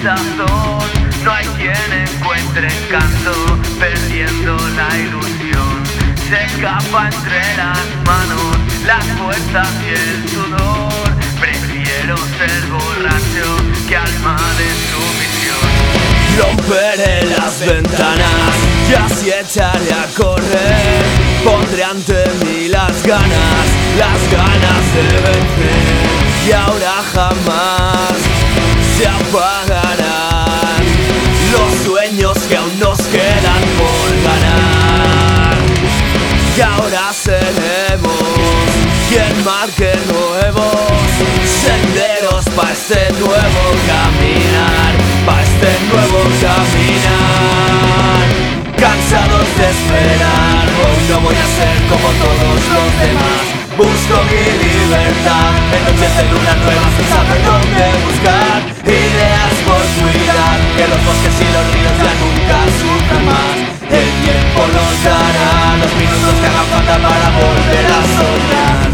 desazón, no hay quien encuentre encanto, perdiendo la ilusión. Se escapa entre las manos las fuerzas y el sudor. Prefiero ser borracho que alma de sumisión. Romperé las ventanas y así echaré a correr. Pondré ante mí las ganas de vencer. Y ahora jamás se apagarán los sueños que aún nos quedan por ganar. Y ahora seremos quien marque nuevos senderos para este nuevo caminar, para este nuevo caminar. Cansados de esperar, hoy no voy a ser como todos los demás. Busco mi libertad en noches de luna nueva sin saber dónde buscar. Ideas por cuidar, que los bosques y los ríos ya nunca sufran más. El tiempo nos dará los minutos que hagan falta para volver a soñar.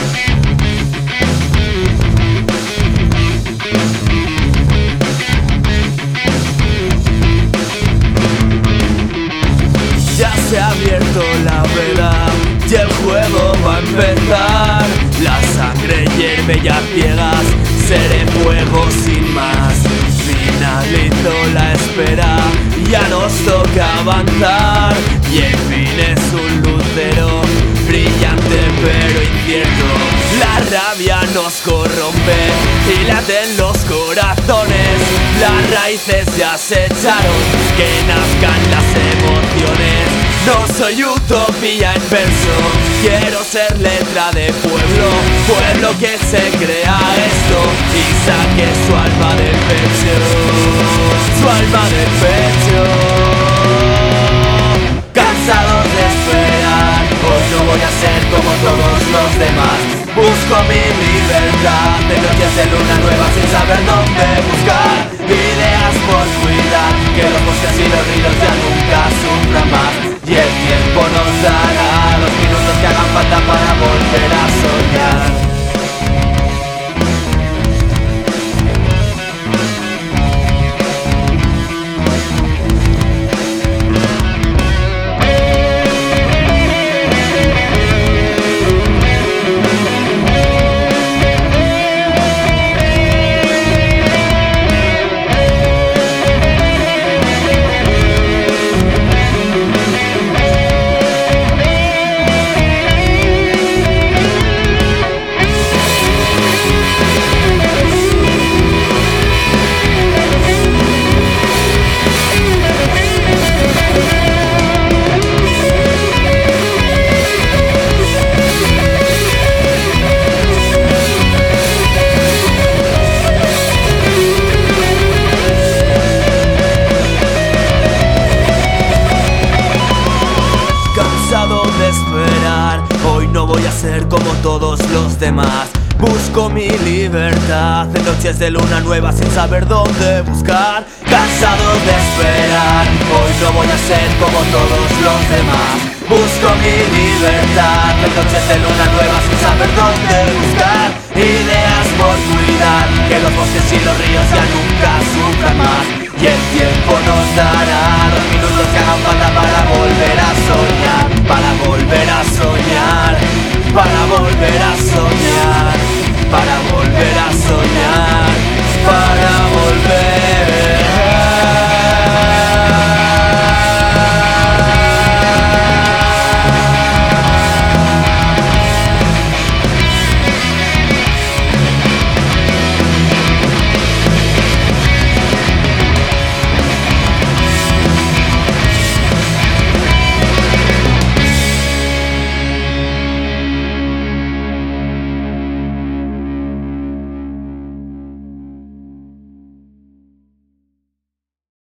Ya se ha abierto la veda y el juego va a empezar. La sangre hierve ya ciegas, seré fuego sin más. Finalizó la espera, ya nos toca avanzar. Y el fin es un lucero, brillante pero incierto. La rabia nos corrompe y laten los corazones. Las raíces ya se echaron, que nazcan las emociones. No soy utopía en verso, quiero ser letra de pueblo. Pueblo que se crea esto y saque su alma del pecho, su alma del pecho. Cansados de esperar, hoy no voy a ser como todos los demás. Busco mi libertad de noches de luna nueva sin saber dónde buscar. Ideas por cuidar, que los bosques y los ríos ya nunca sufran más. Y el tiempo nos dará los minutos que hagan falta para volver a soñar. Hoy no voy a ser como todos los demás. Busco mi libertad en noches de luna nueva sin saber dónde buscar. Cansado de esperar, hoy no voy a ser como todos los demás. Busco mi libertad en noches de luna nueva sin saber dónde buscar. Ideas por cuidar, que los bosques y los ríos ya nunca sufran más. Y el tiempo nos dará los minutos que hagan falta para volver a soñar, para volver a soñar, para volver a soñar.